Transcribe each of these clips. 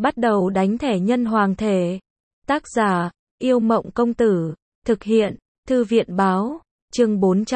Bắt đầu đánh thẻ nhân hoàng thể. Tác giả, Yêu Mộng Công Tử. Thực hiện, Thư viện Báo. Chương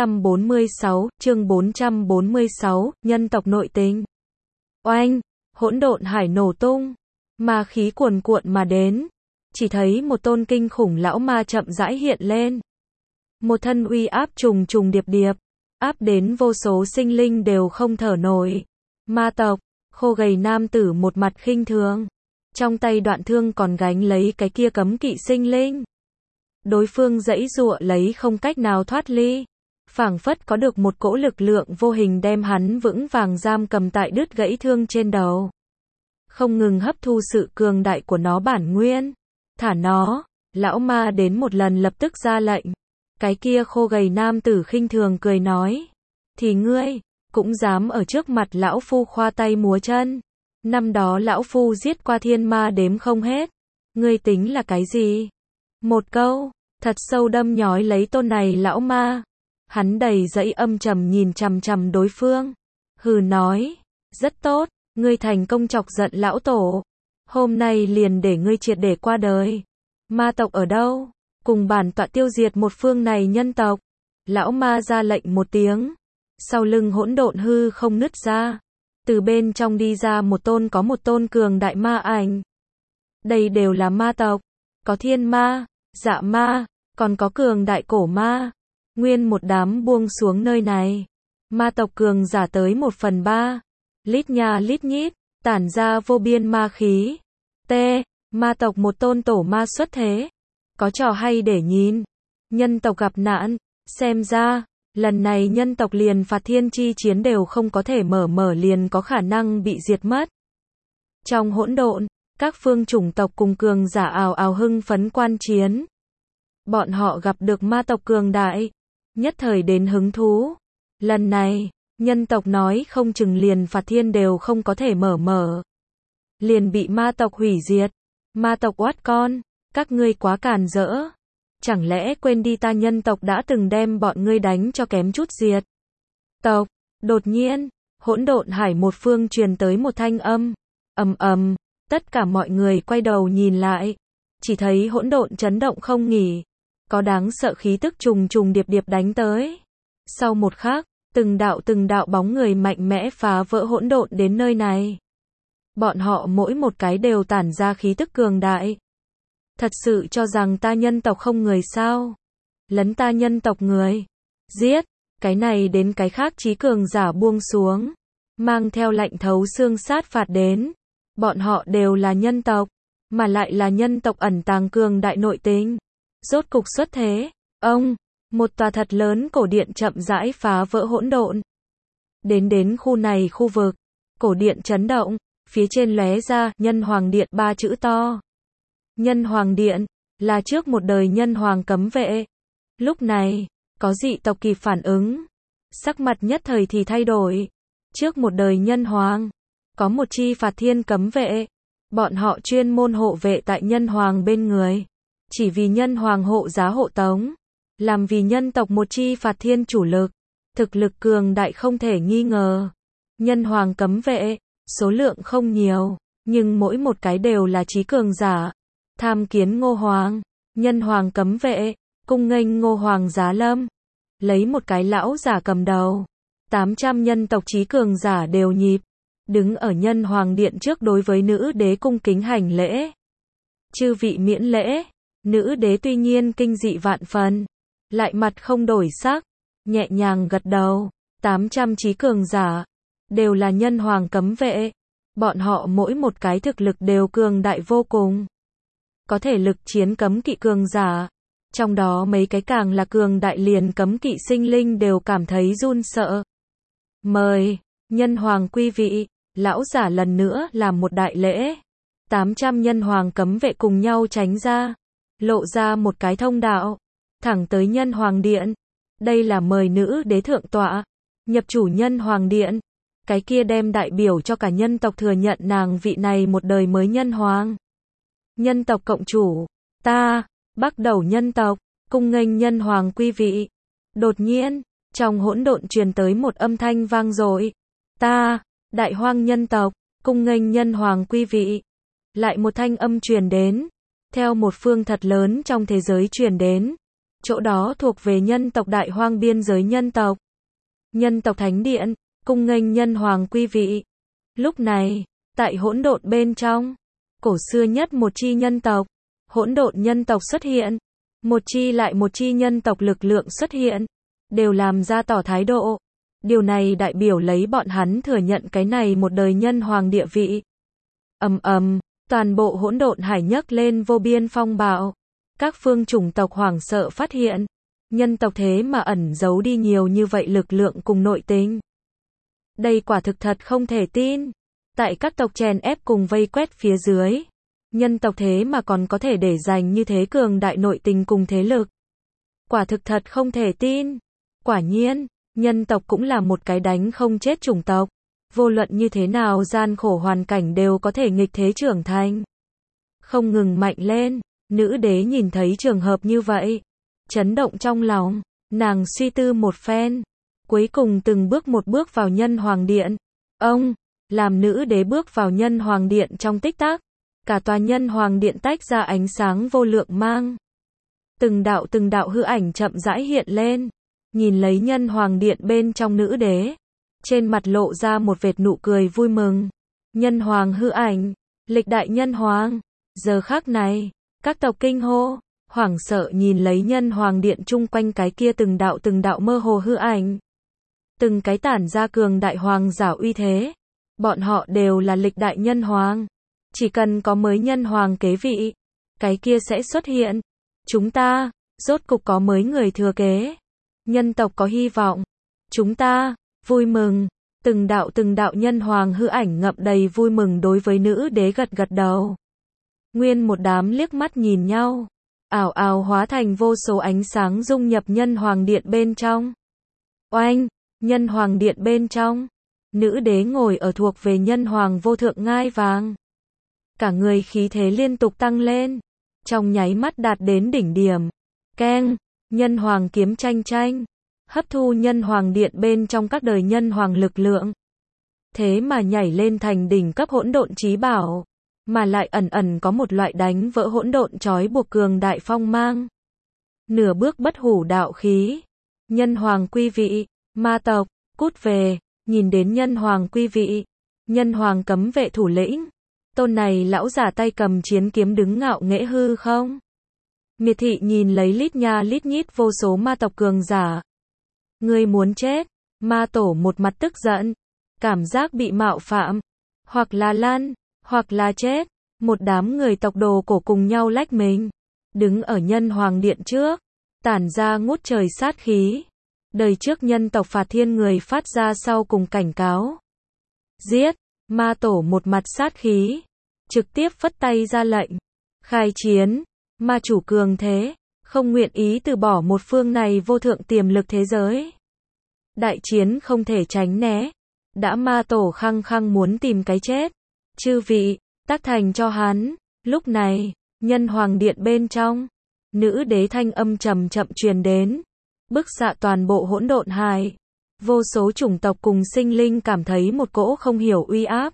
446, nhân tộc nội tình. Oanh, hỗn độn hải nổ tung, ma khí cuồn cuộn mà đến. Chỉ thấy một tôn kinh khủng lão ma chậm rãi hiện lên. Một thân uy áp trùng trùng điệp điệp, áp đến vô số sinh linh đều không thở nổi. Ma tộc, khô gầy nam tử một mặt khinh thường. Trong tay đoạn thương còn gánh lấy cái kia cấm kỵ sinh linh. Đối phương giãy giụa lấy không cách nào thoát ly. Phảng phất có được một cỗ lực lượng vô hình đem hắn vững vàng giam cầm tại đứt gãy thương trên đầu. Không ngừng hấp thu sự cường đại của nó bản nguyên. Thả nó, lão ma đến một lần lập tức ra lệnh. Cái kia khô gầy nam tử khinh thường cười nói. Thì ngươi, cũng dám ở trước mặt lão phu khoa tay múa chân. Năm đó lão phu giết qua thiên ma đếm không hết. Ngươi tính là cái gì? Một câu, thật sâu đâm nhói lấy tôn này lão ma. Hắn đầy dẫy âm trầm nhìn chằm chằm đối phương. Hừ nói, rất tốt, ngươi thành công chọc giận lão tổ. Hôm nay liền để ngươi triệt để qua đời. Ma tộc ở đâu? Cùng bản tọa tiêu diệt một phương này nhân tộc. Lão ma ra lệnh một tiếng. Sau lưng hỗn độn hư không nứt ra. Từ bên trong đi ra một tôn cường đại ma ảnh. Đây đều là ma tộc. Có thiên ma, dạ ma, còn có cường đại cổ ma. Nguyên một đám buông xuống nơi này. Ma tộc cường giả tới 1/3. Lít nha lít nhít, tản ra vô biên ma khí. Ma tộc một tôn tổ ma xuất thế. Có trò hay để nhìn. Nhân tộc gặp nạn. Xem ra, lần này nhân tộc liền phạt thiên chi chiến đều không có thể mở liền có khả năng bị diệt mất. Trong hỗn độn, các phương chủng tộc cùng cường giả ào ào hưng phấn quan chiến. Bọn họ gặp được ma tộc cường đại. Nhất thời đến hứng thú. Lần này, nhân tộc nói không chừng liền phạt thiên đều không có thể mở. Liền bị ma tộc hủy diệt. Ma tộc oát con, các ngươi quá càn rỡ. Chẳng lẽ quên đi ta nhân tộc đã từng đem bọn ngươi đánh cho kém chút diệt. Tộc, đột nhiên, hỗn độn hải một phương truyền tới một thanh âm. Ầm, tất cả mọi người quay đầu nhìn lại. Chỉ thấy hỗn độn chấn động không nghỉ. Có đáng sợ khí tức trùng trùng điệp điệp đánh tới. Sau một khắc, từng đạo bóng người mạnh mẽ phá vỡ hỗn độn đến nơi này. Bọn họ mỗi một cái đều tản ra khí tức cường đại. Thật sự cho rằng ta nhân tộc không người sao? Lấn ta nhân tộc người. Giết, cái này đến cái khác chí cường giả buông xuống. Mang theo lệnh thấu xương sát phạt đến. Bọn họ đều là nhân tộc. Mà lại là nhân tộc ẩn tàng cường đại nội tình. Rốt cục xuất thế. Một tòa thật lớn cổ điện chậm rãi phá vỡ hỗn độn. Đến khu này khu vực. Cổ điện chấn động. Phía trên lóe ra Nhân Hoàng Điện 3 chữ to. Nhân Hoàng Điện là trước một đời nhân hoàng cấm vệ. Lúc này, có dị tộc kịp phản ứng. Sắc mặt nhất thời thì thay đổi. Trước một đời nhân hoàng, có một chi phạt thiên cấm vệ. Bọn họ chuyên môn hộ vệ tại nhân hoàng bên người. Chỉ vì nhân hoàng hộ giá hộ tống. Làm vì nhân tộc một chi phạt thiên chủ lực. Thực lực cường đại không thể nghi ngờ. Nhân hoàng cấm vệ, số lượng không nhiều, nhưng mỗi một cái đều là chí cường giả. Tham kiến Ngô Hoàng, nhân hoàng cấm vệ, cung nghênh Ngô Hoàng giá lâm. Lấy một cái lão giả cầm đầu. 800 nhân tộc chí cường giả đều nhịp. Đứng ở nhân hoàng điện trước đối với nữ đế cung kính hành lễ. Chư vị miễn lễ. Nữ đế tuy nhiên kinh dị vạn phần. Lại mặt không đổi sắc. Nhẹ nhàng gật đầu. 800 chí cường giả. Đều là nhân hoàng cấm vệ. Bọn họ mỗi một cái thực lực đều cường đại vô cùng. Có thể lực chiến cấm kỵ cường giả. Trong đó mấy cái càng là cường đại liền cấm kỵ sinh linh đều cảm thấy run sợ. Mời, nhân hoàng quý vị, lão giả lần nữa làm một đại lễ. 800 nhân hoàng cấm vệ cùng nhau tránh ra. Lộ ra một cái thông đạo. Thẳng tới nhân hoàng điện. Đây là mời nữ đế thượng tọa. Nhập chủ nhân hoàng điện. Cái kia đem đại biểu cho cả nhân tộc thừa nhận nàng vị này một đời mới nhân hoàng. Nhân tộc cộng chủ. Ta, Bắc Đầu nhân tộc, cung nghênh nhân hoàng quý vị. Đột nhiên, trong hỗn độn truyền tới một âm thanh vang dội. Ta, Đại Hoang nhân tộc, cung nghênh nhân hoàng quý vị. lại một thanh âm truyền đến, theo một phương thật lớn trong thế giới truyền đến, chỗ đó thuộc về nhân tộc Đại Hoang biên giới nhân tộc. Nhân tộc Thánh Điện, cung nghênh nhân hoàng quy vị. Lúc này, tại hỗn độn bên trong, cổ xưa nhất một chi nhân tộc, hỗn độn nhân tộc xuất hiện, một chi lại một chi nhân tộc lực lượng xuất hiện, đều làm ra tỏ thái độ. Điều này đại biểu lấy bọn hắn thừa nhận cái này một đời nhân hoàng địa vị. Ầm ầm, toàn bộ hỗn độn hải nhấc lên vô biên phong bạo. Các phương chủng tộc hoảng sợ phát hiện, nhân tộc thế mà ẩn giấu đi nhiều như vậy lực lượng cùng nội tình. Đây quả thực thật không thể tin. Tại các tộc chèn ép cùng vây quét phía dưới, nhân tộc thế mà còn có thể để dành như thế cường đại nội tình cùng thế lực. Quả thực thật không thể tin. Quả nhiên, nhân tộc cũng là một cái đánh không chết chủng tộc. Vô luận như thế nào gian khổ hoàn cảnh đều có thể nghịch thế trưởng thành. Không ngừng mạnh lên, nữ đế nhìn thấy trường hợp như vậy. Chấn động trong lòng, nàng suy tư một phen. Cuối cùng từng bước một bước vào nhân hoàng điện. Ông, làm nữ đế bước vào nhân hoàng điện trong tích tắc. Cả tòa nhân hoàng điện tách ra ánh sáng vô lượng mang. Từng đạo hư ảnh chậm rãi hiện lên. Nhìn lấy nhân hoàng điện bên trong nữ đế. Trên mặt lộ ra một vệt nụ cười vui mừng. Nhân hoàng hư ảnh, lịch đại nhân hoàng. Giờ khắc này, các tộc kinh hô, hoảng sợ nhìn lấy nhân hoàng điện chung quanh cái kia từng đạo mơ hồ hư ảnh. Từng cái tản ra cường đại hoàng giả uy thế. Bọn họ đều là lịch đại nhân hoàng. Chỉ cần có mới nhân hoàng kế vị, cái kia sẽ xuất hiện. Chúng ta, rốt cục có mới người thừa kế. Nhân tộc có hy vọng. Chúng ta, vui mừng. Từng đạo nhân hoàng hư ảnh ngậm đầy vui mừng đối với nữ đế gật đầu. Nguyên một đám liếc mắt nhìn nhau. Ảo ảo hóa thành vô số ánh sáng dung nhập nhân hoàng điện bên trong. Oanh, nhân hoàng điện bên trong. Nữ đế ngồi ở thuộc về nhân hoàng vô thượng ngai vàng. Cả người khí thế liên tục tăng lên. Trong nháy mắt đạt đến đỉnh điểm. Keng, nhân hoàng kiếm tranh. Hấp thu nhân hoàng điện bên trong các đời nhân hoàng lực lượng. Thế mà nhảy lên thành đỉnh cấp hỗn độn chí bảo. Mà lại ẩn có một loại đánh vỡ hỗn độn trói buộc cường đại phong mang. Nửa bước bất hủ đạo khí. Nhân hoàng quy vị, ma tộc, cút về, nhìn đến nhân hoàng quy vị. Nhân hoàng cấm vệ thủ lĩnh. Tôn này lão giả tay cầm chiến kiếm đứng ngạo nghễ hư không. Miệt thị nhìn lấy lít nha lít nhít vô số ma tộc cường giả. Ngươi muốn chết, ma tổ một mặt tức giận. Cảm giác bị mạo phạm. Hoặc là lăn, hoặc là chết. Một đám người tộc đồ cổ cùng nhau lách mình. Đứng ở nhân hoàng điện trước. Tản ra ngút trời sát khí. Đời trước nhân tộc Phạt Thiên người phát ra sau cùng cảnh cáo. Giết, ma tổ một mặt sát khí. Trực tiếp phất tay ra lệnh. Khai chiến, ma chủ cường thế. Không nguyện ý từ bỏ một phương này vô thượng tiềm lực thế giới. Đại chiến không thể tránh né. Đã ma tổ khăng muốn tìm cái chết. Chư vị, tác thành cho hắn. Lúc này, nhân hoàng điện bên trong. Nữ đế thanh âm chậm truyền đến. Bức xạ toàn bộ hỗn độn hải. Vô số chủng tộc cùng sinh linh cảm thấy một cỗ không hiểu uy áp.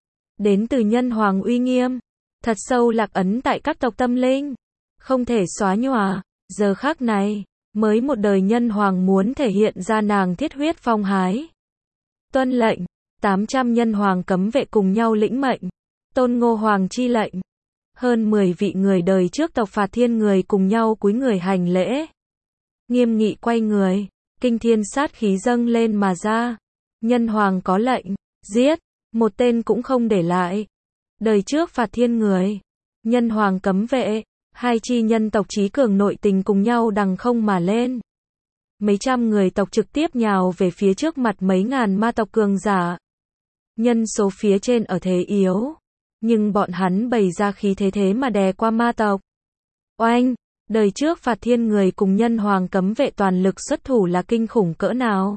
Đến từ nhân hoàng uy nghiêm. Thật sâu lạc ấn tại các tộc tâm linh. Không thể xóa nhòa. Giờ khắc này, mới một đời nhân hoàng muốn thể hiện ra nàng thiết huyết phong hái. Tuân lệnh, 800 nhân hoàng cấm vệ cùng nhau lĩnh mệnh. Tôn Ngô Hoàng chi lệnh. Hơn 10 vị người đời trước tộc Phạt Thiên người cùng nhau cúi người hành lễ. Nghiêm nghị quay người, kinh thiên sát khí dâng lên mà ra. Nhân hoàng có lệnh, giết, một tên cũng không để lại. Đời trước Phạt Thiên người, nhân hoàng cấm vệ, hai chi nhân tộc trí cường nội tình cùng nhau đằng không mà lên. Mấy trăm người tộc trực tiếp nhào về phía trước mặt mấy ngàn ma tộc cường giả. Nhân số phía trên ở thế yếu. Nhưng bọn hắn bày ra khí thế mà đè qua ma tộc. Oanh, đời trước Phạt Thiên người cùng nhân hoàng cấm vệ toàn lực xuất thủ là kinh khủng cỡ nào.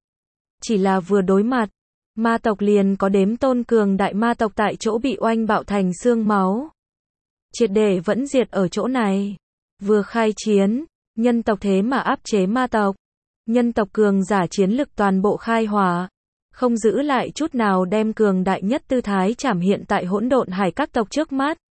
Chỉ là vừa đối mặt, ma tộc liền có đếm tôn cường đại ma tộc tại chỗ bị oanh bạo thành xương máu. Triệt để vẫn diệt ở chỗ này. Vừa khai chiến, nhân tộc thế mà áp chế ma tộc. Nhân tộc cường giả chiến lực toàn bộ khai hỏa. Không giữ lại chút nào đem cường đại nhất tư thái trảm hiện tại hỗn độn hải các tộc trước mắt.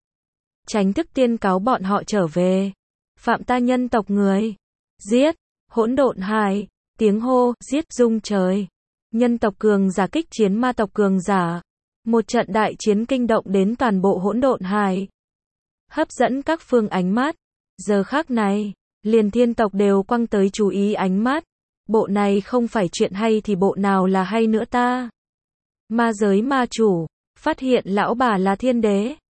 tránh thức tiên cáo bọn họ trở về. Phạm ta nhân tộc người. Giết. Hỗn độn hải. Tiếng hô, giết rung trời. Nhân tộc cường giả kích chiến ma tộc cường giả. Một trận đại chiến kinh động đến toàn bộ hỗn độn hải. Hấp dẫn các phương ánh mắt. Giờ khắc này, liền thiên tộc đều quăng tới chú ý ánh mắt. Bộ này không phải chuyện hay thì bộ nào là hay nữa ta? Ma giới ma chủ, phát hiện lão bà là thiên đế.